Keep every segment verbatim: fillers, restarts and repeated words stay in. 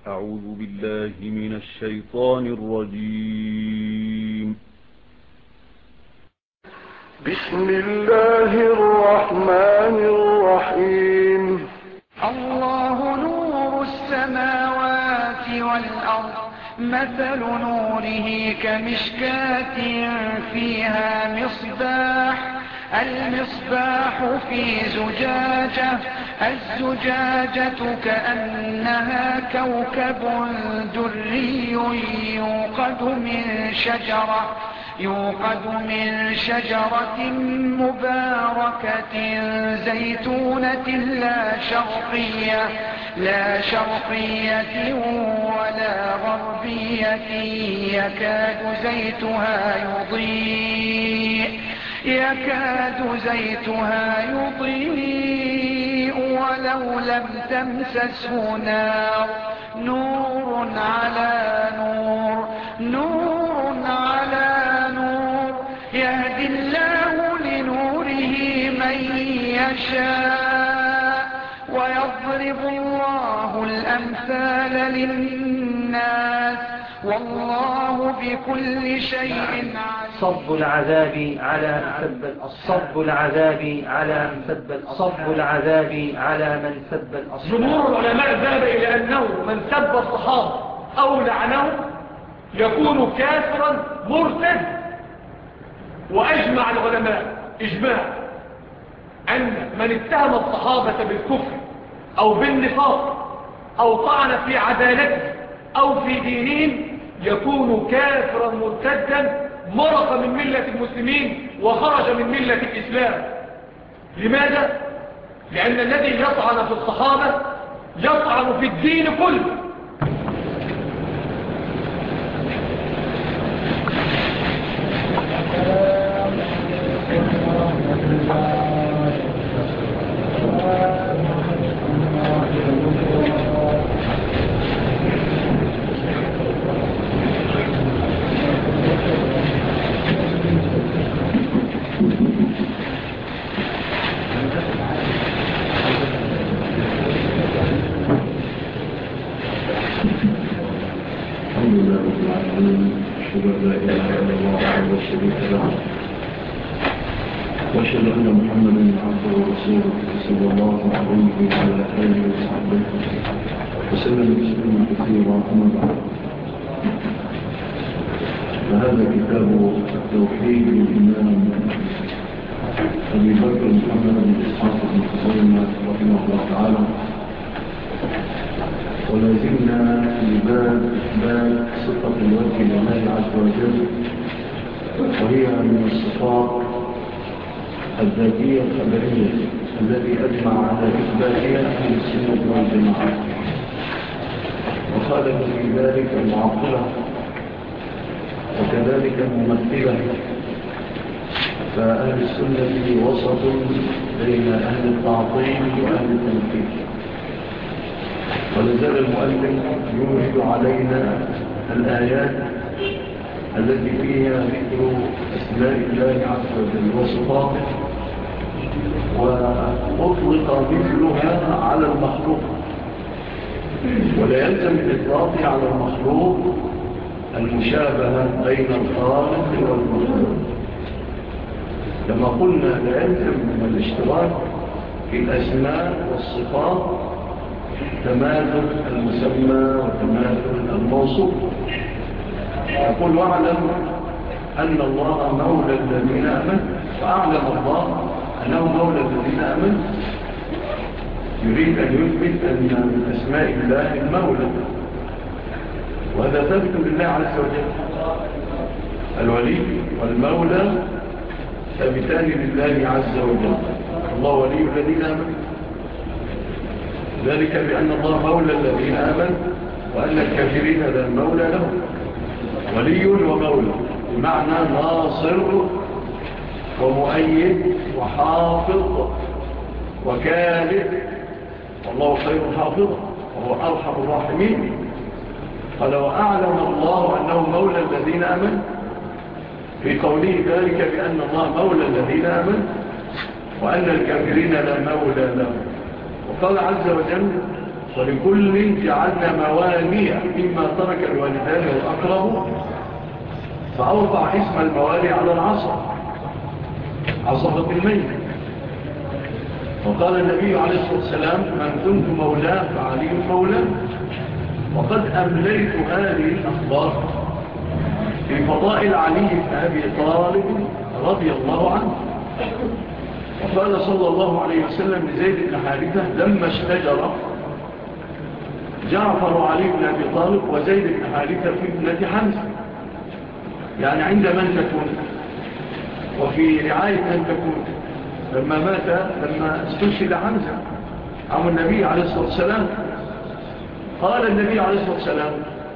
أعوذ بالله من الشيطان الرجيم. بسم الله الرحمن الرحيم. الله نور السماوات والأرض، مثل نوره كمشكاة فيها مصباح، المصباح في زجاجة، الزجاجة كأنها كوكب دري يوقد من شجرة يوقد من شجرة مباركة زيتونة لا شرقية لا شرقية ولا غربية يكاد زيتها يضيء يكاد زيتها يضيء ولو لم تمسسه نار، نور على نور نور على نور، يهدي الله لنوره من يشاء ويضرب الله الأمثال للناس والله بكل شيء عليم. صب العذاب على من صب العذاب على من سب صب العذاب على من سب الأصحاب. جمهور العلماء ذهب إلى أنه من سب الصحابة أو لعنه يكون كافرا مرتد، وأجمع العلماء إجماع أن من اتهم الصحابة بالكفر أو بالنفاق أو طعن في عدالته أو في دينهم يكون كافرا مرتدا مرق من ملة المسلمين وخرج من ملة الإسلام. لماذا؟ لأن الذي يطعن في الصحابة يطعن في الدين كله. وأشهد أن محمدا عبده ورسوله صلى الله عليه وعلى آله وصحبه وسلم تسليما كثيرا. أما بعد، فهذا كتاب التوحيد للإمام أبي بكر محمد بن إسحاق بن خزيمة رحمه الله تعالى، ولا زلنا في باب إثبات صفة الوجه لله عز وجل، وهي من الصفات الذاتية الخبرية التي أجمع على إثباتها أهل السنة والجماعة، وخالف في ذلك المعطلة وكذلك الممثلة. فأهل السنة وسط بين أهل التعطيل وأهل التنفيذ. ولازال المؤلف يوجد علينا الآيات التي فيها ذكر أسماء الله عز وجل وصفاته، وأطلق مثلها على المخلوق، ولا يلزم الإطلاق على المخلوق المشابهة بين الخالق والمخلوق. كما قلنا لا يلزم من الاشتراك في الأسماء والصفات تماثل المسمى وتماثل الموصوف. يقول واعلم أن الله مولى الذين آمنوا، فأعلم الله أنه مولى الذين آمنوا. يريد أن يثبت أن من أسماء الله المولى، وهذا ثبت لله عز وجل. الولي والمولى ثبتان لله عز وجل. الله ولي الذين آمنوا، ذلك بأن الله مولى الذين آمنوا وأن الكافرين لا مولى لهم. ولي ومولى بمعنى ناصر ومؤيد وحافظ وكالب، والله خير حافظ وهو أرحم الراحمين. فلو أعلم الله أنه مولى الذين آمنوا في قوله ذلك بأن الله مولى الذين آمنوا وأن الكافرين لا مولى لهم. وقال عز وجل ولكل جعلنا موالي مما ترك الوالدان والأقرب، فأوقع اسم الموالي على العصر، عصبة الميت. وقال النبي عليه الصلاة والسلام: من كنت مولاه فعلي مولاه. وقد أمليت هذه الأخبار في فضائل علي بن أبي طالب رضي الله عنه. وقال صلى الله عليه وسلم لزيد بن حارثة لما اشتجر جعفر وعلي بن أبي طالب وزيد بن حارثة في ابنة حمزة، يعني عند من تكون وفي رعاية من تكون. لما مات، لما استشهد حمزة عم النبي عليه الصلاة والسلام، قال النبي عليه الصلاة والسلام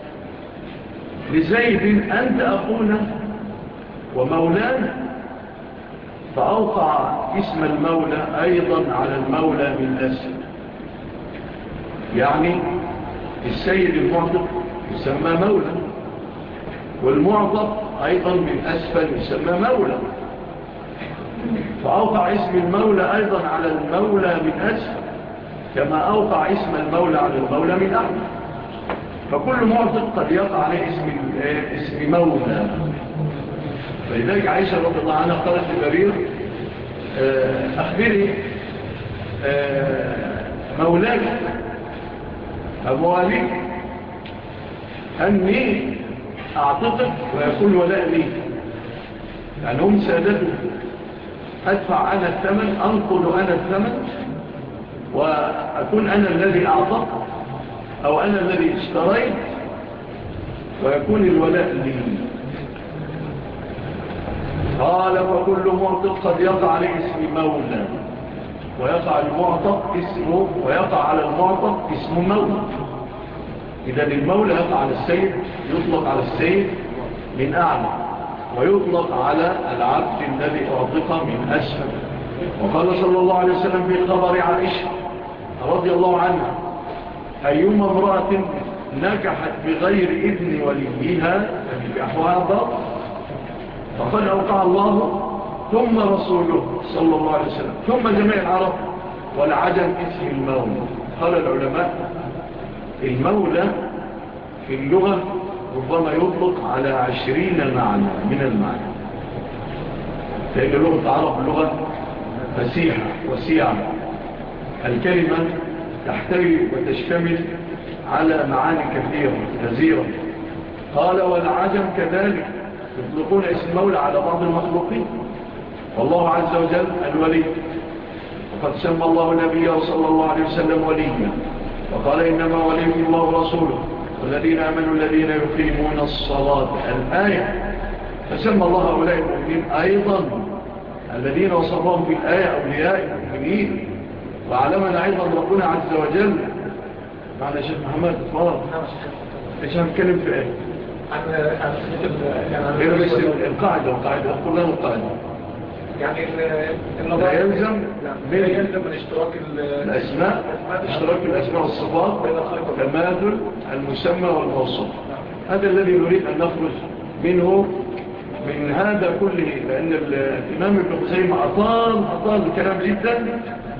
لزيد: أنت أخونا ومولانا. فأوقع اسم المولى أيضا على المولى من أسفل، يعني السيد المعتق يسمى مولى، والمعتق أيضا من أسفل يسمى مولى. فأوقع اسم المولى أيضا على المولى من أسفل، كما أوقع اسم المولى على المولى من أعلى. فكل معتق قد يقع عليه اسم, اسم مولى. فلذلك عائشة رضي الله عنها قالت لبرير: أخبري مولاك أموالي أني أعتقد ويكون ولاء لي، يعني هم سادته، أدفع أنا الثمن، أنقل أنا الثمن، وأكون أنا الذي أعتقد أو أنا الذي اشتريت، ويكون الولاء لي. قال: فكل معتق قد يقع عليه اسم مولى، ويقع المعتق اسمه، ويقع على المعتق اسم مولى. إذا المولى يقع على السيد، يطلق على السيد من أعلى، ويطلق على العبد الذي أعتق من أسفل. وقال صلى الله عليه وسلم في خبر عائشة رضي الله عنها: أيما امرأة نكحت بغير إذن وليها فنكحها باطل، فقد أوقع الله ثم رسوله صلى الله عليه وسلم ثم جميع العرب والعجم اسم المولى. قال العلماء: المولى في اللغة ربما يطلق على عشرين معنى من المعنى، لأن لغة العرب لغة فسيحة وسيعة، الكلمة تحتوي وتشتمل على معاني كثيرة كثيرة. قال: والعجم كذلك يطلقون اسم المولى على بعض المخلوقين. والله عز وجل الولي، وقد سمى الله نبيه صلى الله عليه وسلم وليا، وقال: إنما وليكم الله ورسوله والذين آمنوا الذين يقيمون الصلاة، الآية. فسمى الله هؤلاء المؤمنين أيضا الذين وصفهم بالآية أولياء المؤمنين. وعلمنا أيضا ربنا عز وجل. معنا شيخ محمد فارغ إيش هنتكلم في آية غير بس القاعدة القاعدة كلها القاعدة، يعني لا يلزم من يلزم من اشتراك الأسماء، اشتراك الأسماء والصفات، تماثل المسمى والموصوف. هذا الذي نريد أن نخرج منه من هذا كله، لأن الإمام ابن خزيمة أطال أطال الكلام جدا،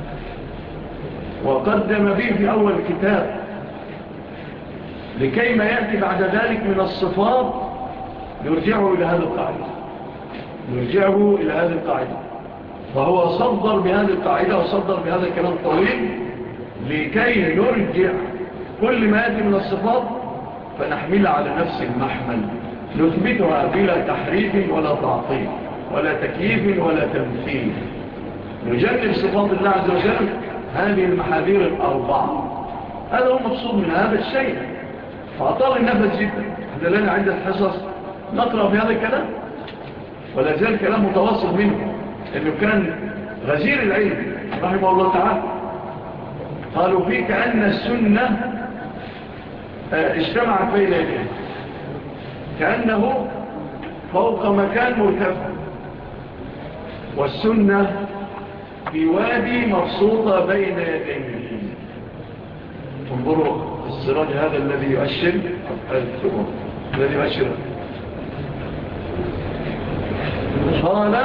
وقدم به في أول الكتاب لكي ما يأتي بعد ذلك من الصفات نرجعه إلى هذا القاعدة نرجعه إلى هذه القاعدة. فهو صدر بهذه القاعدة وصدر بهذا الكلام الطويل لكي نرجع كل ما يأتي من الصفات فنحملها على نفس المحمل، نثبتها بلا تحريف ولا تعطيل ولا تكييف ولا تمثيل. نجنب صفات الله عز وجل هذه المحاذير الأربعة. هذا هو المقصود من هذا الشيء. فأطال النفس جدا. إذا لنا عدة حصص نقرأ في هذا الكلام، ولا زال كلام متواصل منه، إنه كان غزير العلم رحمه الله تعالى. قالوا فيه كأن السنة اجتمعت بين يديه، كأنه فوق مكان مرتفع، والسنة في وادي مبسوطة بين يديه. انظروا السراج هذا الذي يؤشر الذي يؤشر قال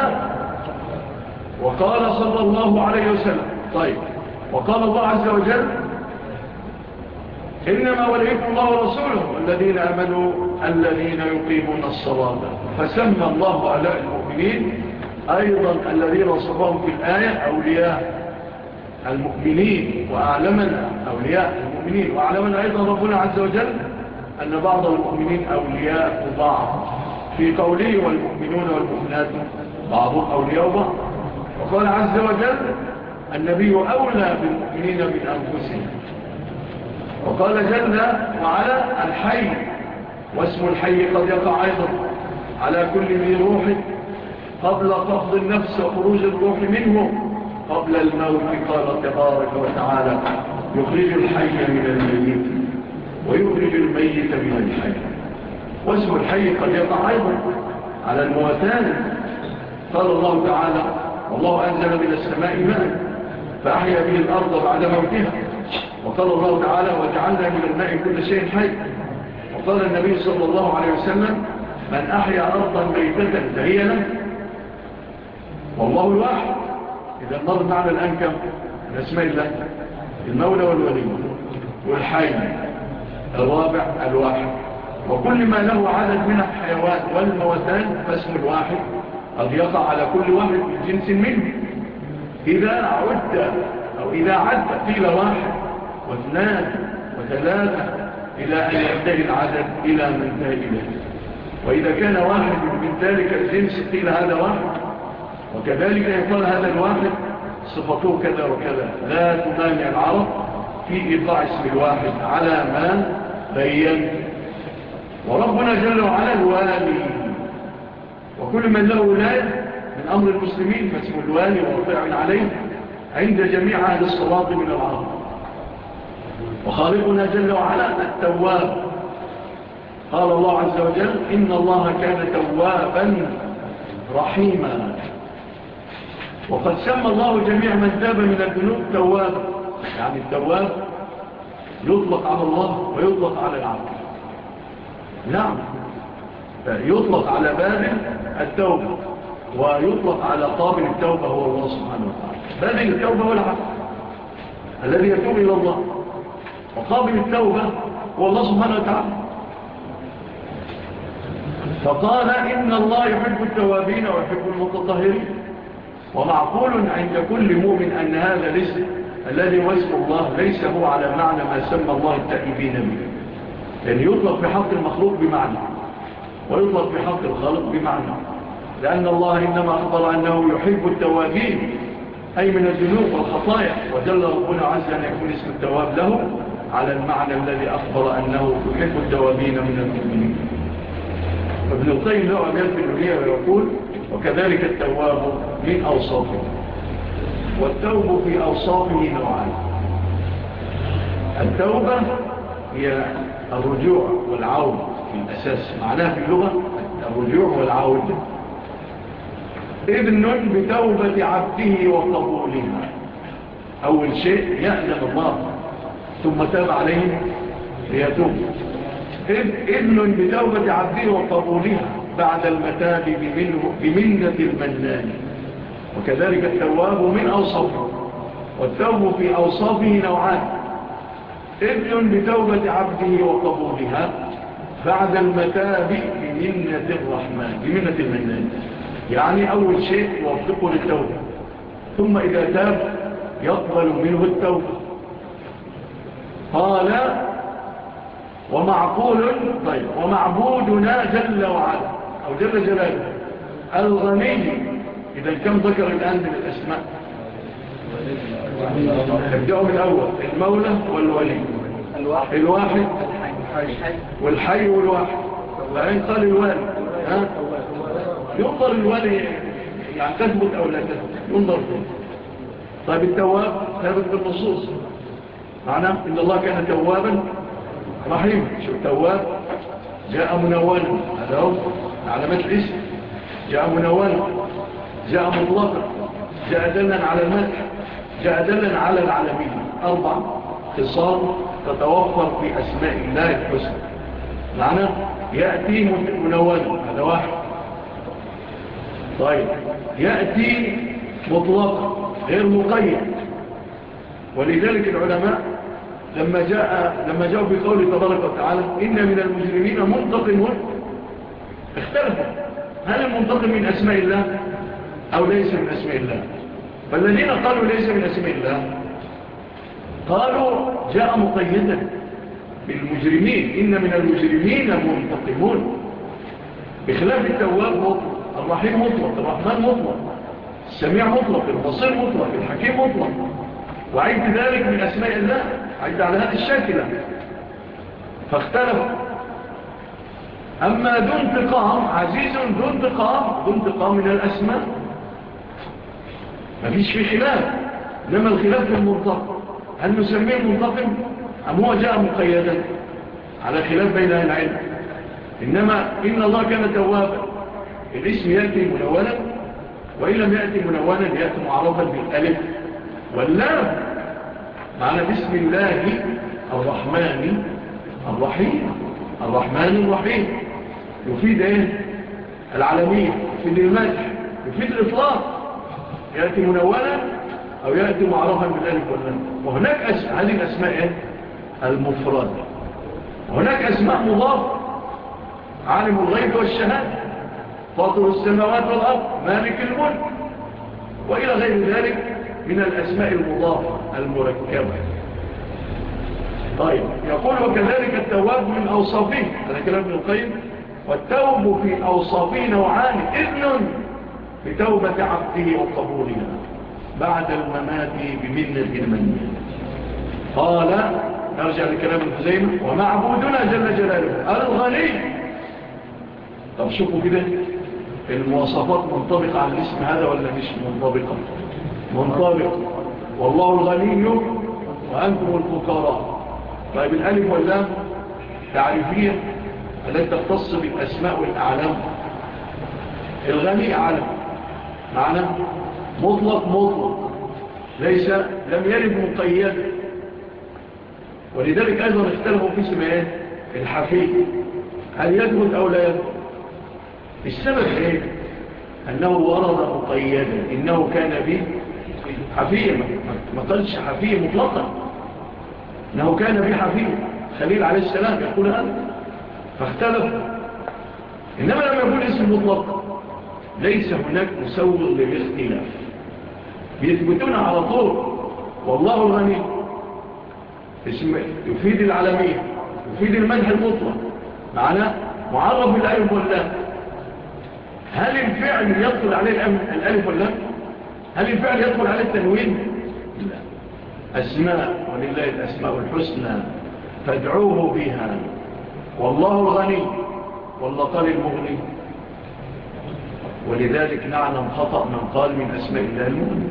وقال صلى الله عليه وسلم. طيب، وقال الله عز وجل إنما وليكم الله ورسوله والذين آمنوا الذين يقيمون الصلاة. فسمى الله على المؤمنين أيضا الذين وصفهم في الآية أولياء المؤمنين، وأعلمنا أولياء المؤمنين، وأعلمنا أيضا ربنا عز وجل أن بعض المؤمنين أولياء بعض في قوله والمؤمنون والمؤمنات بعضهم أولياء بعض. وقال عز وجل النبي أولى بالمؤمنين من أنفسهم. وقال جل وعلا الحي، واسم الحي قد يقع أيضا على كل ذي روح قبل قبض النفس وخروج الروح منه قبل الموت. قال تبارك وتعالى يخرج الحي من الميت ويخرج الميت من الحي. واسم الحي قد يقع أيضا على الموتان. قال الله تعالى والله أنزل من السماء ماء فأحيا به الأرض بعد موتها. وقال الله تعالى وجعلنا من الماء كل شيء حي. وقال النبي صلى الله عليه وسلم من أحيا أرضا ميتة فهي له. والله الواحد. إذا مر معنا الآن كم من اسماء الله؟ المولى والولي والحي الرابع الواحد. وكل ما له عدد من الحيوان والموتان فاسم الواحد قد يقع على كل واحد من جنس منه. إذا عد أو إذا عد قيل واحد واثنان وثلاثة إلى أن ينتهي العدد إلى من انتهي إليه. وإذا كان واحد من ذلك الجنس قيل هذا واحد. وكذلك يقال هذا الواحد صفته كذا وكذا. لا تمانع العرب في إيقاع اسم الواحد على ما بين. وربنا جل وعلا الوالي، وكل من له ولاية من أمر المسلمين فاسم الوالي ووقع عليه عند جميع أهل الصلاة من العرب. وخالقنا جل وعلا التواب. قال الله عز وجل إن الله كان توابا رحيما. وقد سمى الله جميع من تاب من الذنوب تواب. يعني التواب يطلق على الله ويطلق على العبد. نعم، يطلق على باب التوبة ويطلق على قابل التوبة هو الله سبحانه وتعالى. باب التوبة هو العبد الذي يتوب إلى الله، وقابل التوبة هو الله سبحانه وتعالى. فقال إن الله يحب التوابين ويحب المتطهرين. ومعقول عند كل مؤمن أن هذا الاسم الذي هو اسم الله ليس هو على معنى ما سمى الله التائبين به، لأن يطلق بحق المخلوق بمعنى ويطلق بحق الخالق بمعنى، لأن الله إنما أخبر أنه يحب التوابين أي من الذنوب والخطايا، وجل ربنا عز أن يكون اسم التواب له على المعنى الذي أخبر أنه يحب التوابين من المؤمنين. ابن القيم له أبيات في الأولية ويقول وكذلك التواب من أوصافه. والتوب في أوصافه نوعان. التوبة هي الرجوع والعود في الأساس، معناها في اللغة الرجوع والعود. إذن بتوبة عبده وقبولها. أول شيء يأذن الله ثم تاب عليه ليتوب. إذن بتوبة عبده وقبولها بعد المتاب بمنة المنان. وكذلك التواب من أوصافه. والتوب في أوصافه نوعان. إذن بتوبة عبده وقبولها بعد المتاب بمنة الرحمن بمنة المنان. يعني أول شيء يوفقه للتوبة، ثم إذا تاب يقبل منه التوبة. قال ومعقول طيب ومعبودنا جل وعلا أو جل جلاله الغني. إذا كم ذكر الآن من الأسماء؟ ابدأوا من الأول. المولى والولي، الواحد والحي والواحد. وعين قال الوالي ها؟ ينظر الوالي يعني تثبت أو لا تثبت، ينظر فيه. طيب التواب ثابت بالنصوص، معناه إن الله كان توابا رحيم. شو التواب؟ جاء منوانا، هذا هو علامات الاسم. جاء منوانا، جاء مطلقا، جاء دلا على المدح، جاء دلا على العالمين. أربع خصال تتوفر في أسماء الله الحسنى. معناه يأتي منوانا، هذا واحد. طيب يأتي مطلقا غير مقيد. ولذلك العلماء لما جاء لما جاءوا بقوله تبارك وتعالى إن من المجرمين منتقمون، اختلفوا هل المنتقم من أسماء الله أو ليس من أسماء الله؟ فالذين قالوا ليس من أسماء الله قالوا جاء مقيدا بالمجرمين، إن من المجرمين منتقمون، بخلاف التواب مطلق، الرحيم مطلق، الرحمن مطلق، السميع مطلق، البصير مطلق، الحكيم مطلق، وعيد ذلك من أسماء الله، عيد على هذا الشكل. فاختلفوا. أما ذو انتقام، عزيز ذو انتقام، ذو انتقام من الأسماء ما فيش في خلاف، إنما الخلاف في المنتقم، هل نسميه المنتقم أم هو جاء مقيدا؟ على خلاف بين أهل العلم. إنما إن الله كان توابا، الاسم يأتي منونا، وإن لم يأتي منونا يأتي معرفا بالألف واللام، معنى بسم الله الرحمن الرحيم، الرحمن الرحيم يفيد إيه؟ العالمية، يفيد المدح، يفيد الإطلاق، يأتي منونا أو يأتي معرفا بالألف واللام. وهناك أسماء، هذه الأسماء إيه؟ المفرد. وهناك أسماء مضافة، عالم الغيب والشهادة، فاطر السماوات والأرض، مالك الملك، وإلى غير ذلك من الأسماء المضافة المركبة. طيب، يقول وكذلك التواب من أوصافه، هذا كلام ابن القيم، والتوب في أوصافه نوعان، إذن بتوبة عبده وقبولها بعد الممات بمنة المنية. قال نرجع لكلام الخزيمة ومعبودنا جل جلاله الغني. طب شوفوا كده المواصفات منطبقة على الاسم هذا ولا مش منطبقة؟ منطبقة. والله الغني وأنتم الفقراء. طيب الألف واللام تعريفية التي تختص بالأسماء والأعلام. الغني أعلم معنى مطلق مطلق، ليس لم يرد مقيد. ولذلك أيضا اختلفوا في اسم ايه الحفي، هل يثبت أو لا يثبت؟ السبب ايه؟ أنه ورد مقيدا، إنه كان به حفية، ما قالش حفية مطلقا، إنه كان به حفية. خليل عليه السلام يقول هذا، فاختلفوا. إنما لما يقول اسم مطلق ليس هناك مسوغ للاختلاف، بيثبتون على طول. والله الغني اسم يفيد العالمية، يفيد المدح المطلق، معناه معرف الألف واللام. هل الفعل يدخل عليه الألف واللام؟ هل الفعل يدخل عليه التنوين؟ لا. أسماء، ولله الأسماء الحسنى فادعوه بها. والله الغني، والله قال المغني. ولذلك نعلم خطأ من قال من أسماء الله المغني،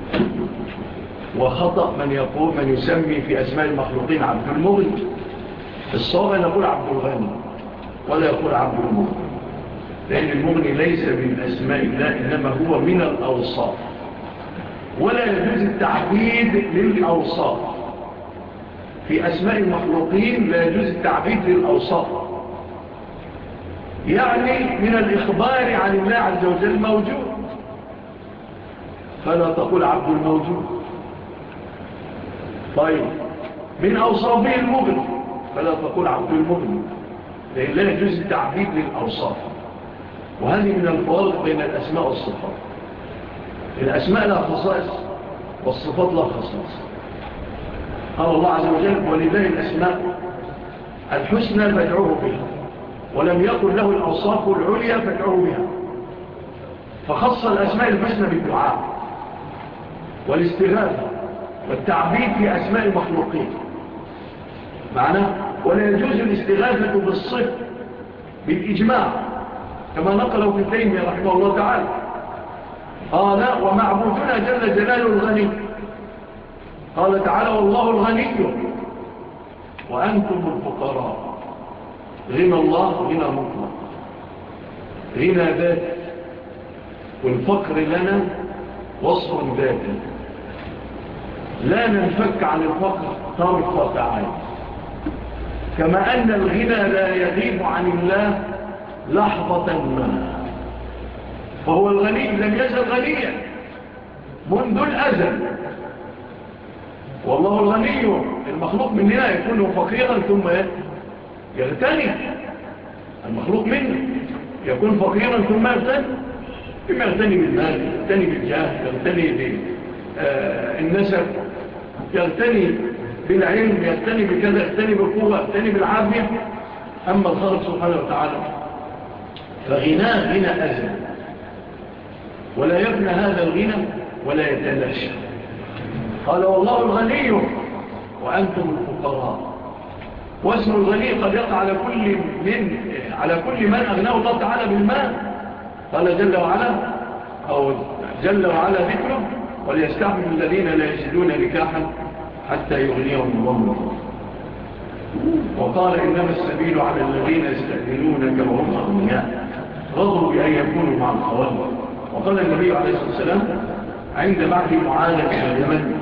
وخطأ من يقول من يسمي في أسماء المخلوقين عبد المغني. الصواب أن يقول عبد الغني ولا يقول عبد المغني، لأن المغني ليس من أسماء الله، إنما هو من الأوصاف، ولا يجوز التعبيد للأوصاف. في أسماء المخلوقين لا يجوز التعبيد للأوصاف، يعني من الإخبار عن الله عز وجل موجود، فلا تقول عبد الموجود. طيب من أوصافه المغني، فلا تقول عبد المغني، لأن لا يجوز التعبيد للأوصاف. وهذه من الفوارق بين الأسماء والصفات. الأسماء لها خصائص والصفات لها خصائص. قال الله عز وجل ولله الأسماء الحسنى فادعوه بها، ولم يقل له الأوصاف العليا فادعوه بها، فخص الأسماء الحسنى بالدعاء والاستغاثة والتعبيد في أسماء المخلوقين. معناه ولا يجوز الاستغاثة بالصفة بالإجماع، كما نقله ابن تيمية رحمه الله تعالى. قال ومعبودنا جل جلاله الغني. قال تعالى والله الغني وأنتم الفقراء. غنى الله غنى مطلق، غنى ذاتي، والفقر لنا وصف ذاتي، لا ننفك عن الفقر طرفة عين، كما أن الغنى لا يغيب عن الله لحظة ما. فهو الغني لم يزل غنيا منذ الأزل، والله الغني. المخلوق مننا يكون فقيرا ثم يغتني، المخلوق منه يكون فقيرا ثم يغتني، ثم يغتني بالمال، يغتني بالجاه، يغتني بالنسب، يغتني بالعلم، يغتني بكذا، يغتني بالقوة، يغتني بالعافية. أما الخالق سبحانه وتعالى فغناه غنى أزل، ولا يبنى هذا الغنى ولا يتلاشى. قال والله الغني وأنتم الفقراء. واسم الغني قد يقع على كل من على كل من أغناه الله تعالى بالمال. قال جل وعلا أو جل وعلا ذكره وليستعمل الذين لا يجدون نكاحا حتى يغنيهم الله من فضله. وقال إنما السبيل على الذين يستأذنونك وهم أغنياء رضوا بأن يكونوا مع الخوالف. وقال النبي عليه الصلاة والسلام عند بعث معاذ إلى اليمن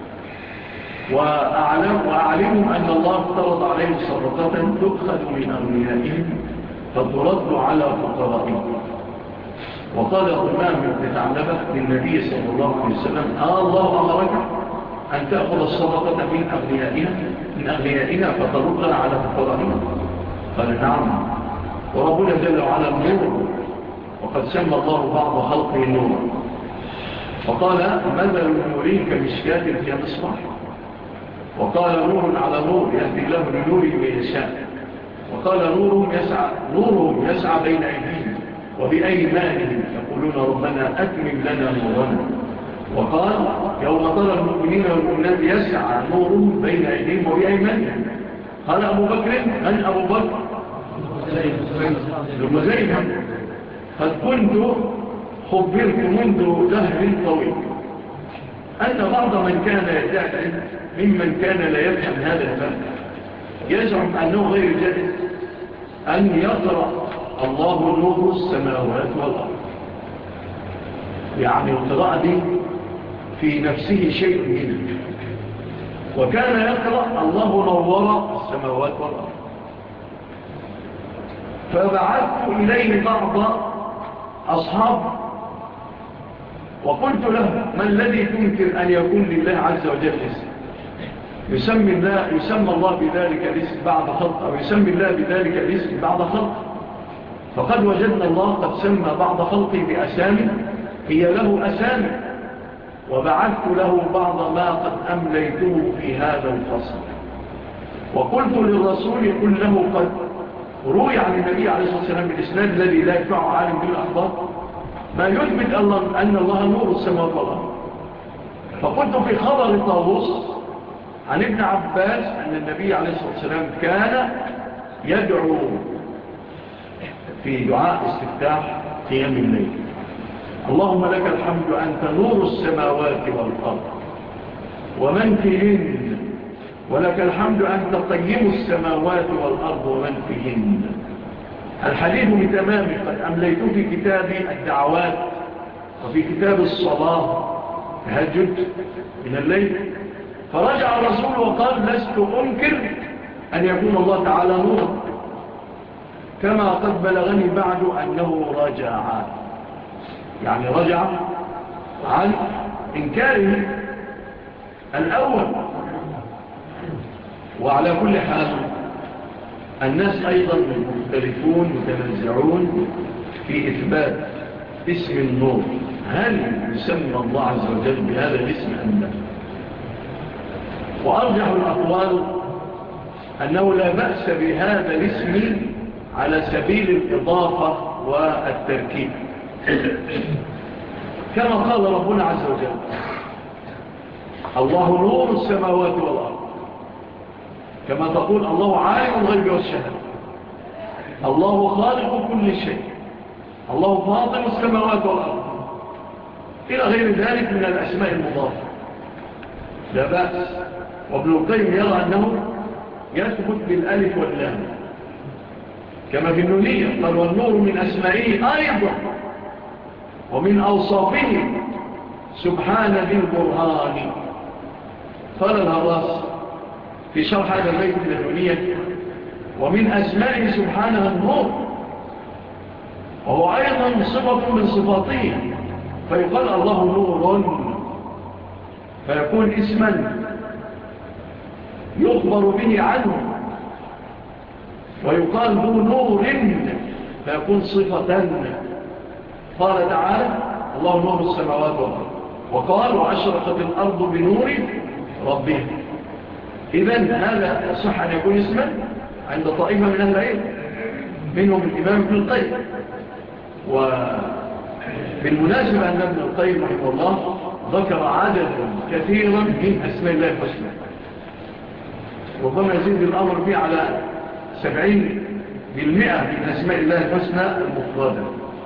وأعلم وأعلمهم أن الله افترض عليهم صدقة تؤخذ من أغنيائهم فترد على فقرائهم. وقال غلام بن ثعلبة للنبي صلى الله عليه وسلم آه الله أمرك أن تأخذ الصدقة من أغنيائنا من أغنيائنا فتردها على فقرائنا؟ قال نعم. وربنا جل وعلا النور، وقد سمى الله بعض خلقه النور. وقال مثل النورين كمشكاة فيها مصباح. وقال نور على نور يهدي الله لنوره من يشاء. وقال نورهم يسعى نورهم يسعى بين أيديهم وبأيمانهم يقولون ربنا أتمم لنا نورنا. وقال يوم ترى المؤمنين والمؤمنات يسعى نورهم بين أيديهم وبأيمانهم. قال أبو بكر من أبو بكر؟ المزيد. قد كنت خبرت منذ دهر طويل أن بعض من كان يدعي ممن كان لا يفهم هذا الفهم يزعم أنه غير جائز أن يقرأ الله نور السماوات والأرض. يعني القراءة دي في نفسه شيء منه، وكان يقرأ الله نور السماوات والأرض. فبعثت إليه بعض أصحاب وقلت له ما الذي تنكر أن يكون لله عز وجل اسم يسمي الله, يسمى الله بذلك الاسم بعد خلق، أو يسمي الله بذلك الاسم بعد خلق؟ فقد وجدنا الله قد سمى بعض خلقه بأسامي هي له أسامي، وبعثت له بعض ما قد أمليته في هذا الفصل. وقلت للرسول يقول له قد روي عن النبي عليه الصلاة والسلام بالإسناد الذي لا يدفعه عالم بالأخبار ما يثبت أن الله نور السماوات والأرض. فقلت في خبر طاووس عن ابن عباس أن النبي عليه الصلاة والسلام كان يدعو في دعاء استفتاح قيام الليل اللهم لك الحمد أنت نور السماوات والأرض ومن فيهن، ولك الحمد أنت قيم السماوات والأرض ومن فيهن. الحديث بتمامه قد أمليت في كتاب الدعوات وفي كتاب الصلاة تهجد من الليل. فرجع الرسول وقال لست أنكر أن يكون الله تعالى نورا، كما قد بلغني بعد أنه رجع، يعني رجع عن إنكاره الأول. وعلى كل حال الناس أيضا مختلفون متنزعون في إثبات اسم النور، هل يسمى الله عز وجل بهذا الاسم أم لا؟ وأرجح الأقوال أنه لا بأس بهذا الاسم على سبيل الإضافة والتركيب، كما قال ربنا عز وجل الله نور السماوات والأرض، كما تقول الله عالم الغيب والشهادة، الله خالق كل شيء، الله فاطر السماوات والأرض، إلى غير ذلك من الأسماء المضافة، لا بأس. وابن القيم يرى أنه يثبت بالألف واللام كما في النونية، قال والنور من أسمائه أيضا ومن أوصافه سبحان ذي البرهان. قال الهراس في شرح هذا البيت من النونية ومن أسمائه سبحانه النور، وهو أيضا صفة من صفاته، فيقال الله نور فيكون اسما ويخبر به عنه ويقال ذو نور فيكون صفة. قال تعالى الله نور السماوات والأرض، وقال وأشرقت الأرض بنور ربها. إذن هذا صح أن يكون اسما عند طائفة من أهل العلم، منهم الإمام ابن القيم. وبالمناسبة أن ابن القيم رحمه الله ذكر عدد كثيرا من أسماء الله الحسنى، ربما يزيد الأمر فيه على سبعين بالمئة من أسماء الله الحسنى المفردة.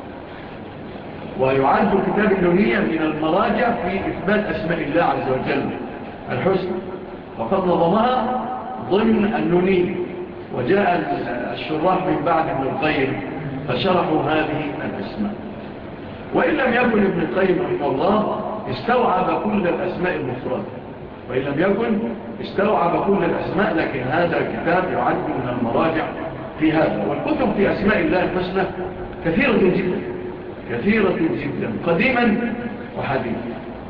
ويعد كتاب النونية من المراجع في إثبات أسماء الله عز وجل الحسنى، وقد نظمها ضمن النونية، وجاء الشراح من بعد ابن القيم فشرحوا هذه الأسماء. وإن لم يكن ابن القيم رحمه الله استوعب كل الأسماء المفردة، وإن لم يكن استوعب كل الأسماء، لكن هذا الكتاب يعد من المراجع في هذا. والكتب في أسماء الله الحسنى كثيرة جدا كثيرة جدا قديما وحديثا.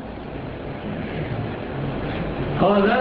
قال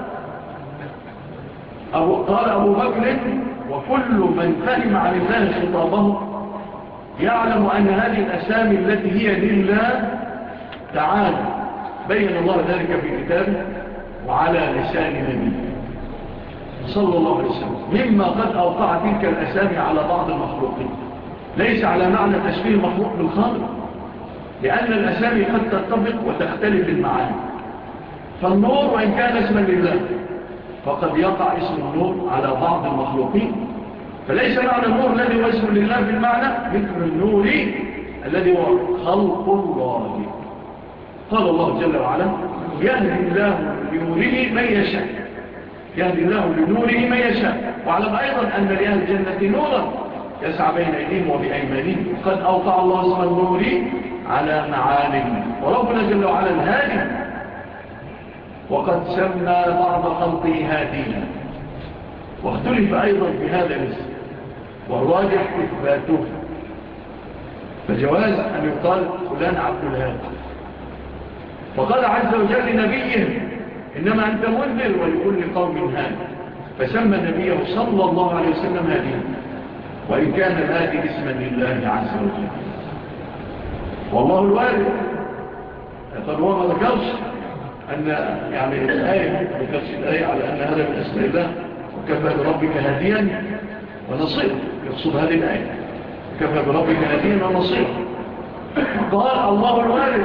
أبو, قال أبو بكر وكل من فهم عن الله خطابه يعلم أن هذه الأسامي التي هي لله تعالى بين الله ذلك في كتابه وعلى لسان نبيه صلى الله عليه وسلم، مما قد أوقع تلك الأسامي على بعض المخلوقين، ليس على معنى تشبيه المخلوق بالخالق، لأن الأسامي قد تتفق وتختلف المعاني. فالنور وإن كان اسما لله فقد يقع اسم النور على بعض المخلوقين، فليس معنى النور الذي هو اسم لله بالمعنى مثل النور الذي هو خلق الله. قال الله جل وعلا يهدي الله لنوره من يشاء، يهدي الله لنوره من يشاء. واعلم أيضا أن لأهل الجنة نورا يسعى بين أيديهم وبأيمانهم، قد أوقع الله اسم النور على معاني. وربنا جل وعلا الهادي، وقد سمى بعض خلقه هادينا، واختلف أيضا في هذا الاسم، والراجح إثباته، فجواز أن يقال فلان عبد الهادي. وقال عز وجل لنبيه إنما أنت منذر ولكل قوم هادي، فسمى نبيه صلى الله عليه وسلم هاديا، وإن كان الهادي اسما لله عز وجل. والله الوارد قد هو ما ذكرش أن يعني الآية ما ذكرش الآية على أن هذا من اسم الله، وكفى بربك هاديا ونصيرا، يقصد هذه الآية كفى بربك هاديا ونصيرا. قال الله الوارث،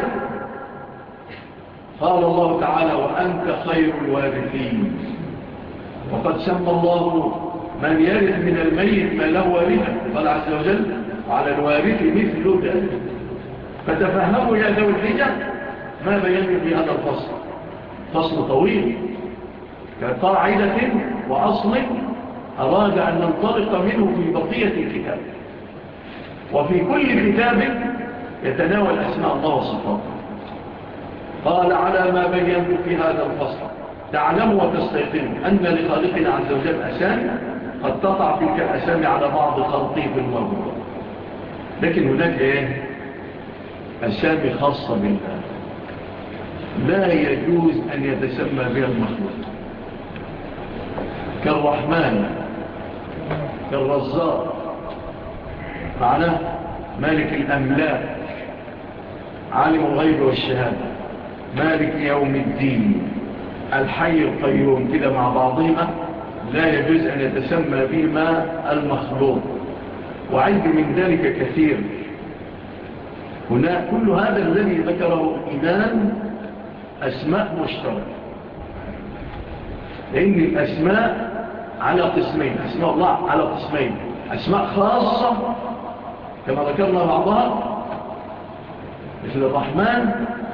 قال الله تعالى وأنت خير الوارثين. وقد سمى الله من يرث من الميت ما له وارثا، قال عز وجل على الوارث مثل ذلك. فتفهموا يا ذوي الحجة ما بينوا في هذا الفصل، فصل طويل كقاعدة وأصل أراد أن ننطلق منه في بقية الكتاب. وفي كل كتاب يتناول أسماء الله وصفاته. قال على ما بينت في هذا الفصل تعلموا وتستيقنوا أن لخالقنا عز وجل أسامي قد تقع تلك الأسامي على بعض خلقه في الموضوع، لكن هناك إيه؟ أسامي خاصة بالله لا يجوز أن يتسمى بها المخلوق، كالرحمن، كالرزاق، معناه مالك الأملاك، عالم الغيب والشهادة، مالك يوم الدين، الحي القيوم، كده مع بعضهما لا يجوز أن يتسمى بهما المخلوق. وعند من ذلك كثير. هنا كل هذا الذي ذكره الإمام أسماء مشتركة، لأن الأسماء على قسمين، أسماء الله على قسمين، أسماء خاصة كما ذكرنا بعضها مثل الرحمن،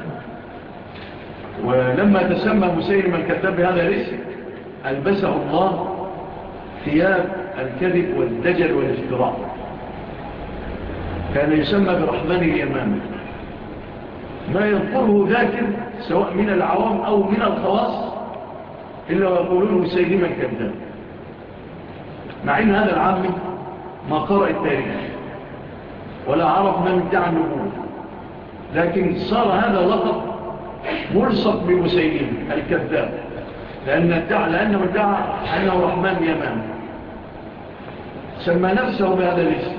ولما تسمى مسيلم الكذاب بهذا الاسم ألبسه الله ثياب الكذب والدجل والافتراء، كان يسمى برحمن اليمامة. ما يذكره ذاكر سواء من العوام أو من الخواص إلا ويقولون مسيلم الكذاب، مع إن هذا العام ما قرأ التاريخ ولا عرف من ادعى النبوة، لكن صار هذا لقب ملصق بمسيلم الكذاب. لأن ادعى لأنه ادعى أنه رحمن يمان، سمى نفسه بهذا الاسم،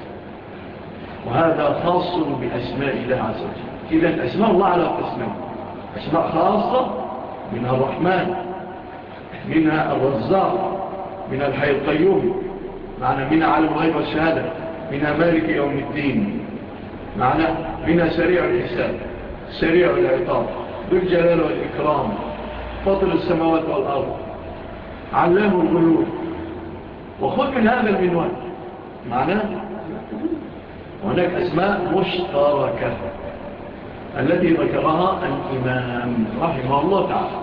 وهذا خاص بأسماء الله عز وجل. إذن أسماء الله على قسمين: أسماء خاصة منها الرحمن، منها الرزاق، منها الحي القيوم، معنى منها عالم الغيب والشهادة، منها مالك يوم الدين، معنى منها سريع الحساب، سريع العقاب، ذو الجلال والإكرام، فاطر السماوات والأرض، علام الغيوب. وخذ من هذا المنوال معناه هناك أسماء مشتركة التي ذكرها الإمام رحمه الله تعالى.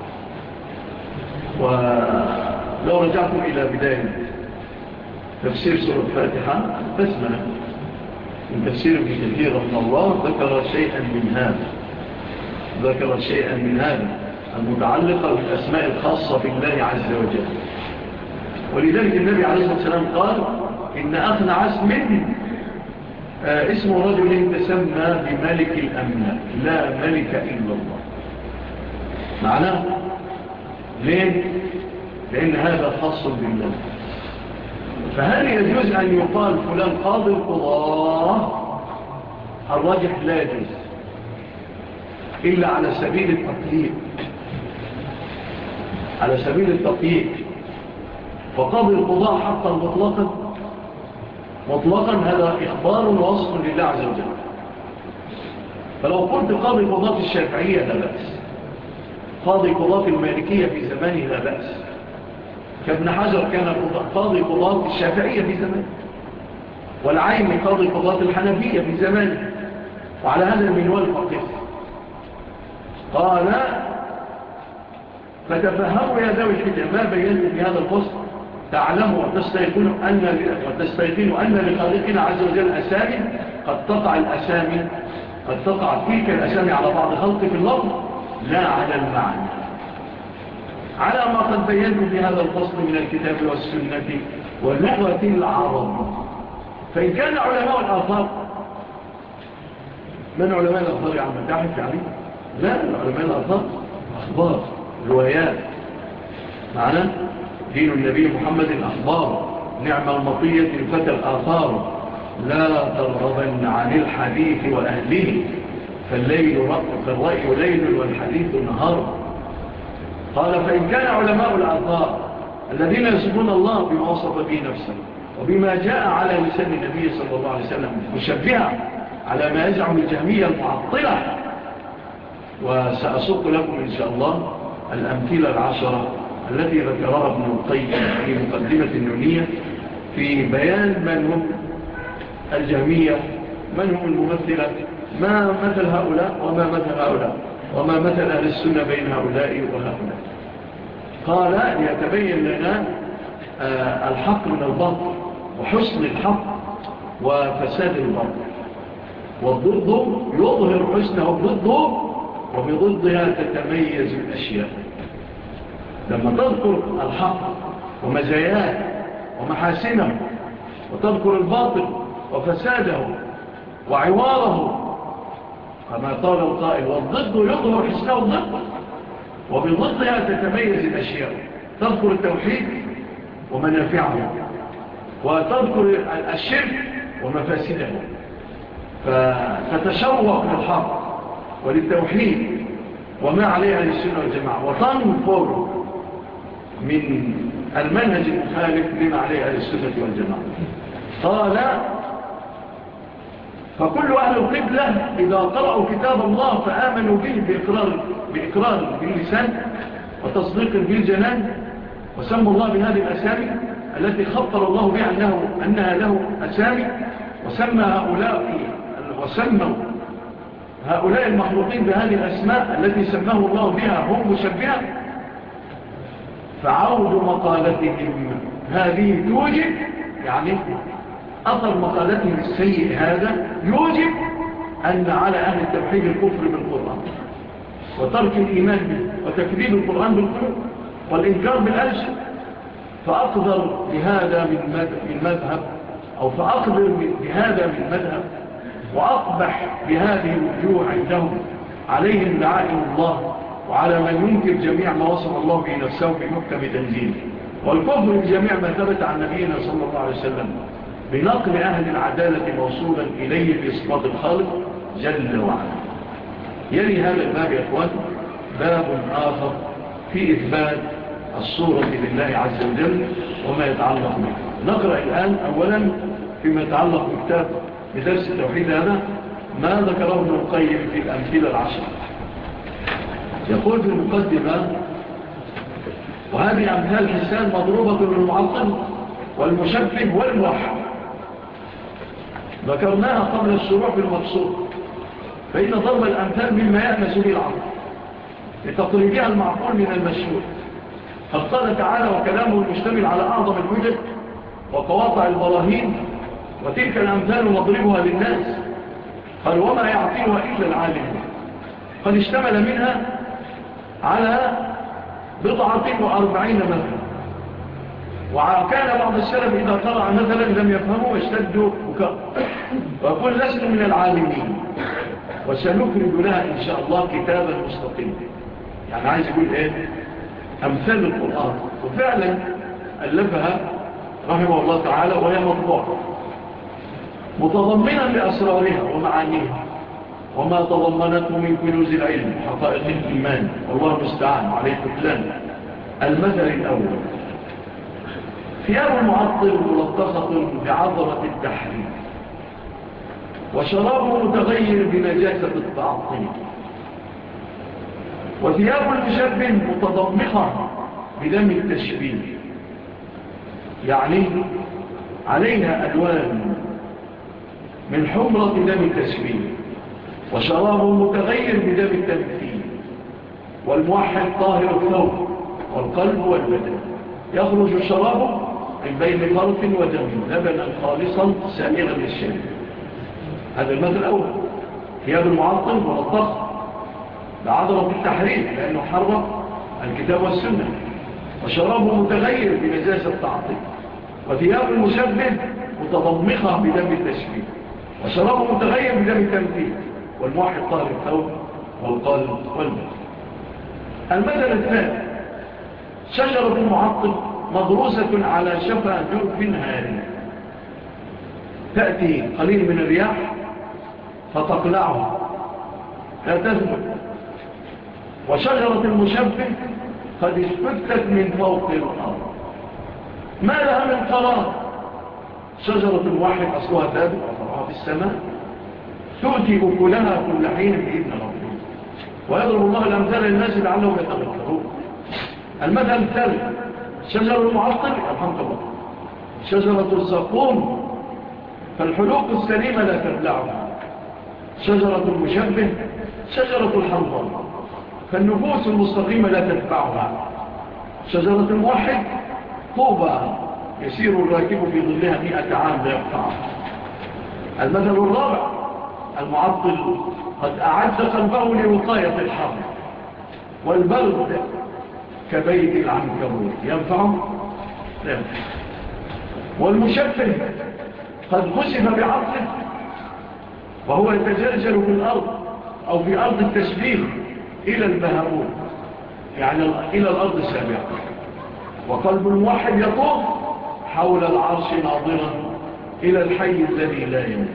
ولو رجعتم إلى بداية تفسير سورة الفاتحة بسمنا من تفسير ابن كثير رحمه الله ذكر شيئا من هذا ذكر شيئا من هذا المتعلقة بالأسماء الخاصة بالله عز وجل. ولذلك النبي عليه الصلاة والسلام قال: إن أخنع اسم آه اسم رجل تسمى بملك الأملاك لا ملك إلا الله. معناه ليه؟ لأن هذا خاص بالله. فهل يجوز أن يقال فلان قاضي القضاء؟ الراجح لا يجوز إلا على سبيل التقييد، على سبيل التقييد. فقاضي القضاء حقا مطلقا مطلقا هذا إخبار ووصف لله عز وجل. فلو قلت قاضي قضاة الشافعية لا بأس، قاضي قضاة المالكية في زمانه لا بأس، كابن حجر كان قاضي قضاة الشافعية في زمانه، والعين قاضي قضاة الحنفية في زمانه، وعلى هذا المنوال فقط. قال: فتفهموا يا ذوي الحجة ما بينت في هذا الفصل، تعلموا وتستيقنوا أن وتستيقنوا أن لخالقنا عز وجل أسامي قد تقع الأسامي قد تقع تلك الأسامي على بعض خلق في اللفظ لا على المعنى، على ما قد بينت في هذا الفصل من الكتاب والسنة ولغة العرب. فإن كان علماء الآثار، من علماء الآثار يا عم تحت يعني؟ لا، علماء الآثار أخبار روايات، معنى دين النبي محمد الأخبار، نعم المطية الفتى الآثار، لا ترغبن عن الحديث وأهله، فالليل فالرأي ليل والحديث نهار. قال: فإن كان علماء الآثار الذين يصفون الله بما وصف به نفسه وبما جاء على لسان النبي صلى الله عليه وسلم مشبهة على ما يزعم الجهمية المعطلة، وسأسوق لكم إن شاء الله الأمثلة العشرة التي ذكرها ابن القيم في مقدمة النونية في بيان من هم الجهمية، من هم الممثلة، ما مثل هؤلاء وما مثل هؤلاء، وما مثل أهل السنة بين هؤلاء وهؤلاء. قال: ليتبين لنا آه الحق من الباطل، وحسن الحق وفساد الباطل، والضد يظهر حسنه بضده، وبضدها تتميز الأشياء. لما تذكر الحق ومزاياه ومحاسنه، وتذكر الباطل وفساده وعواره، كما قال القائل: والضد يظهر حسنه الضد، وبضدها تتميز الأشياء. تذكر التوحيد ومنافعه، وتذكر الشرك ومفاسده، فتتشوق للحق وللتوحيد وما عليه أهل السنة والجماعة، وتنفر من المنهج المخالف لما عليه أهل السنة والجماعة. قال: فكل أهل القبلة إذا قرأوا كتاب الله فآمنوا به بإقرار, بإقرار باللسان وتصديق بالجنان، وسموا الله بهذه الأسامي التي خطر الله بها أنه أنها له أسامي، وسمى هؤلاء وسموا هؤلاء المخلوقين بهذه الأسماء التي سماه الله بها هم مشبهة، فعود مقالتهم هذه توجب، يعني أثر مقالتهم السيء هذا يوجب أن على أهل التوحيد الكفر بالقرآن، وترك الإيمان به، وتكذيب القرآن بالقلوب، والإنكار بالألسن. فأقدر بهذا من مذهب أو فأقدر بهذا من مذهب، وأقبح بهذه الوجوه عندهم عليهم لعائم الله وعلى من ينكر جميع ما وصف الله به نفسه في محكم تنزيله، والكفر بجميع ما ثبت عن نبينا صلى الله عليه وسلم بنقل أهل العدالة موصولا إليه في إسقاط الخالق جل وعلا. يلي هذا الباب يا إخوان باب آخر في إثبات الصورة لله عز وجل وما يتعلق به. نقرأ الآن أولا فيما يتعلق بكتاب بدرس التوحيد هذا ما ذكره ابن القيم في الأمثلة العشر. يقول في المقدمة: وهذه أمثال حسان مضروبة للمعطل والمشبه والموحد، ذكرناها قبل الشروع في المقصود، فإن ضرب الأمثال مما يأنس به العقل لتقريبها المعقول من المشهور. قد قال تعالى: وكلامه المشتمل على أعظم الحجج وقواطع البراهين، وتلك الأمثال نضربها للناس. قال: وما يعقلها إلا العالم. قد اشتمل منها على بضعة وأربعين مثلا، وكان بعض السلف إذا قرأ مثلا لم يفهموا واشتدوا بكاء، ويقول: لست من العالمين. وسنفرد لها إن شاء الله كتابا مستقيما. يعني عايز يقول إيه؟ أمثال القرآن، وفعلا ألفها رحمه الله تعالى وهي مطبوعة متضمنا لأسرارها ومعانيها وما تضمنته من كنوز العلم حقائق الإيمان، والله المستعان عليه التكلان. المثل الأول: ثياب المعطل ملطخة بعذرة التحريم، وشرابه متغير بنجاسة التعطيل، وثياب المشبه متضمخة بدم التشبيه، يعني عليها ألوان من حمرة دم التشبيه، وشرابه متغير بدم التمثيل. والموحد طاهر الثوب والقلب والبدن، يخرج شرابه من بين فرث ودم لبنا خالصا سائغا للشرب. هذا المثل الأول. ثياب المعطل ملطخ بعذرة التحريم لأنه حرم الكتاب والسنة، وشرابه متغير بنجاسة التعطيل. وثياب المشبه متضمخة بدم التشبيه، وشرابه متغير بدم التمثيل. والموحد طاهر الثوب والقلب والبدن. المثل الثاني: شجرة المعطل مغروسة على شفا جرف هاري، تأتي قليل من الرياح فتقلعه لا تثبت. وشجرة المشبه قد اشتكت من فوق الأرض، ما لها من قرار. شجرة الواحد أصلها ثابت وفرعها في السماء، تؤتي أكلها كل حين بإذن ربها، ويضرب الله الأمثال للناس لعلهم يتذكرون. المثل الثالث: شجر المعطل الحمد لله شجرة الزقوم، فالحلوق السليمة لا تبلعها. شجرة المشبه شجرة الحنظل، فالنفوس المستقيمة لا تتبعها. شجرة الموحد طوبى يسير الراكب في ظلها مئة عام لا يقطعها. المثل الرابع: المعطل قد أعد قلبه لوقاية الحر والبرد كبيت العنكبوت، ينفعه؟ لا ينفع. والمشبه قد خسف بعقله وهو يتجلجل في الأرض أو في أرض التشبيه إلى البهموت، يعني إلى الأرض السابعة. وقلب الموحد يطوف حول العرش ناظرا إلى الحي الذي لا يموت.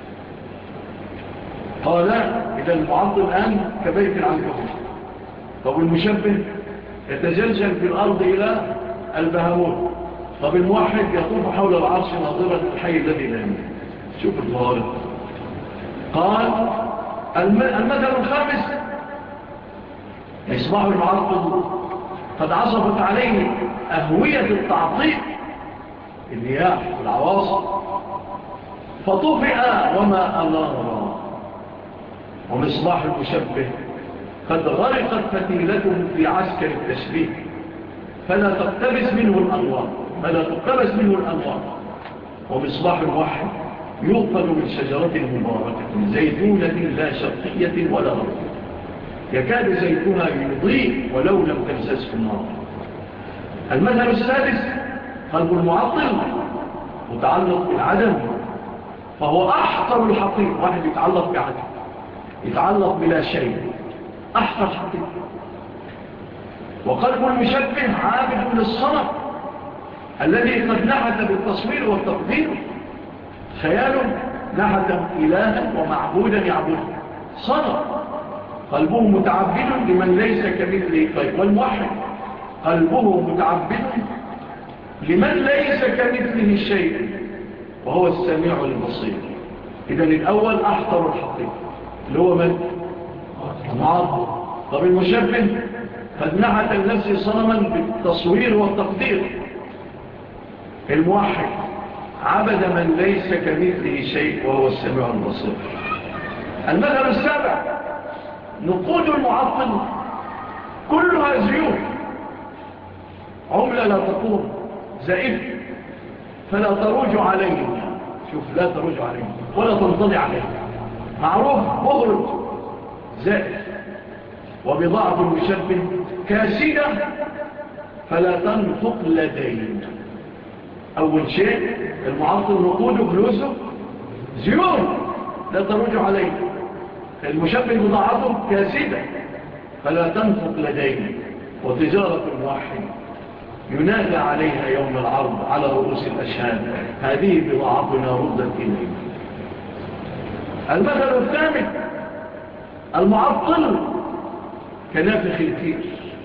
قال: إذا المعطل الآن كبيت العنكبوت. طب المشبه يتجلجل في الأرض إلى البهموت. طب الموحد يطوف حول العرش ناظرا إلى الحي الذي لا يموت. شوف الظاهر. قال: المثل الخامس: إصباح المعطل قد عصفت عليه أهوية التعطيل، الرياح والعواصف، فطفئ وما أنار. ومصباح المشبه قد غرقت فتيلته في عسكر التشبيه، فلا تقتبس منه الأنوار فلا تقتبس منه الأنوار. ومصباح الموحد يوقد من شجرة مباركة زيتونة لا شرقية ولا غربية، يكاد زيتها يضيء ولو لم تمسسه النار. المثل السادس: قلب المعطل متعلق بالعدم، فهو أحقر الحقيقة. واحد يتعلق بعدم، يتعلق بلا شيء، أحقر حقيقة. وقلب المشبه عابد للصنم الذي قد نحت بالتصوير والتقدير، خيال نحت إلها ومعبودا يعبده صنم، قلبه متعبد لمن ليس كمثله طيب. والموحد قلبه متعبد لمن ليس كمثله شيء وهو السميع البصير. إذن الأول أحضر الحقيقة اللي هو من؟ المعاطل. طب المشبه قد نحت النفس صنما بالتصوير والتقدير. الموحد عبد من ليس كمثله شيء وهو السميع البصير. المثل السابع نقود المعطل كلها زيوف، عملة لا تقوم، زائف فلا تروج عليه، شوف لا تروج عليه ولا تنطلع عليه، معروف مغرب زائف. وبضاعة المشبه كاسدة فلا تنفق لديه. أول شيء المعطل نقوده فلوسه زيوف لا تروج عليه. المشبه بضاعته كاسدة فلا تنفق لديه. وتجارة الموحد ينادى عليها يوم العرض على رؤوس الأشهاد هذه بضاعتنا ردت إليه. المثل الثامن المعطل كنافخ الكير،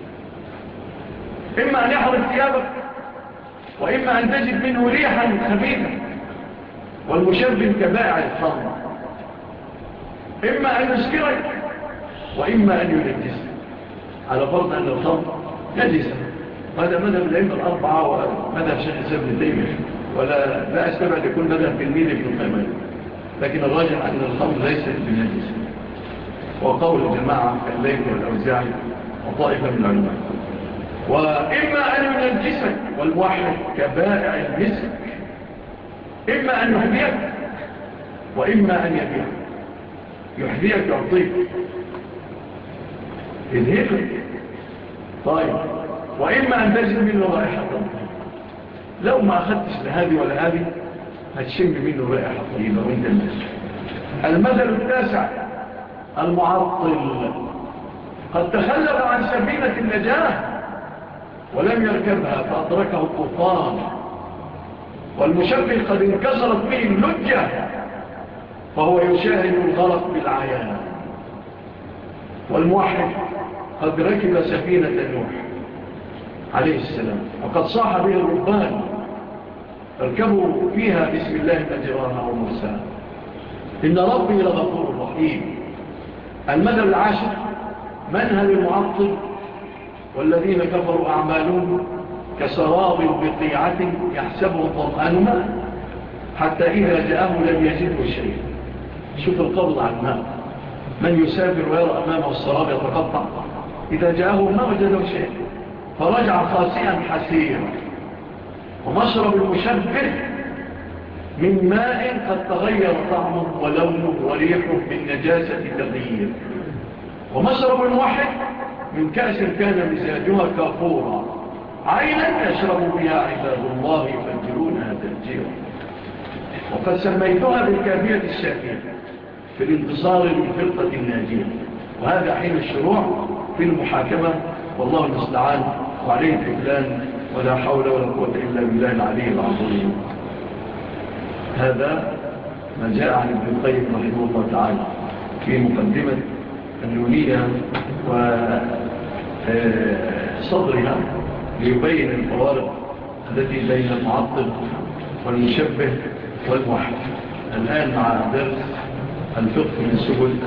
إما أن يحرق ثيابك وإما أن تجد منه ريحا خبيثة. والمشبه كبائع الخمر، إما أن يسكرك وإما أن ينجسك، على فرض أن الخمر نجسة. وهذا مذهب الأئمة الأربعة ومذهب شيخ الإسلام ابن تيمية، ولا لا أستبعد يكون مذهب تلميذ ابن القيم، لكن الراجح أن الخمر ليست بنجسة، وقول الجماعة كالليث والأوزاعي وطائفة من العلماء. وإما أن ينجسك والموحد كبائع المسك، إما أن يحذيك وإما أن يبيعك. يحذيك يعطيك يذهبك طيب، وإما أن تجد منه رائحة طيبة. لو ما أخذتش لهذه ولا هذه هتشم منه رائحة طيبة وانت ماشي. المثل التاسع المعطل قد تخلف عن سفينة النجاة ولم يركبها فأدركه الطوفان. والمشبه قد انكسرت به اللجة فهو يشاهد الغرق بالعيان. والموحد قد ركب سفينة نوح عليه السلام وقد صاح به الربان اركبوا فيها بسم الله مجراها ومرساها إن ربي لغفور رحيم. المدى العاشر منهل المعطل والذين كفروا أعمالهم كسراب بقيعة يحسبه الظمآن ماء حتى إذا جاءه لم يجده شيء. شوف القبض عن الماء، من يسافر ويرى أمامه السراب يتقطع، إذا جاءه ما وجده شيء فرجع خاسئا حسيرا. ومشرب المشبه من ماء قد تغير طعمه ولونه وريحه بالنجاسة تغيير. ومشرب الموحد من كأس كان مزاجها كافورا عينا يشرب بها عباد الله يفجرونها تفجيرا. وقد سميتها بالكافية الشافية في الانتصار للفرقة الناجية. وهذا حين الشروع في المحاكمة والله المستعان وعليه الكفلان ولا حول ولا قوة إلا بالله العلي العظيم. هذا ما جاء عن ابن القيم رحمه الله تعالى في مقدمة النونية وصدرها ليبين الفوارق التي بين المعطل والمشبه والموحد. الآن مع درس الفقه من سبل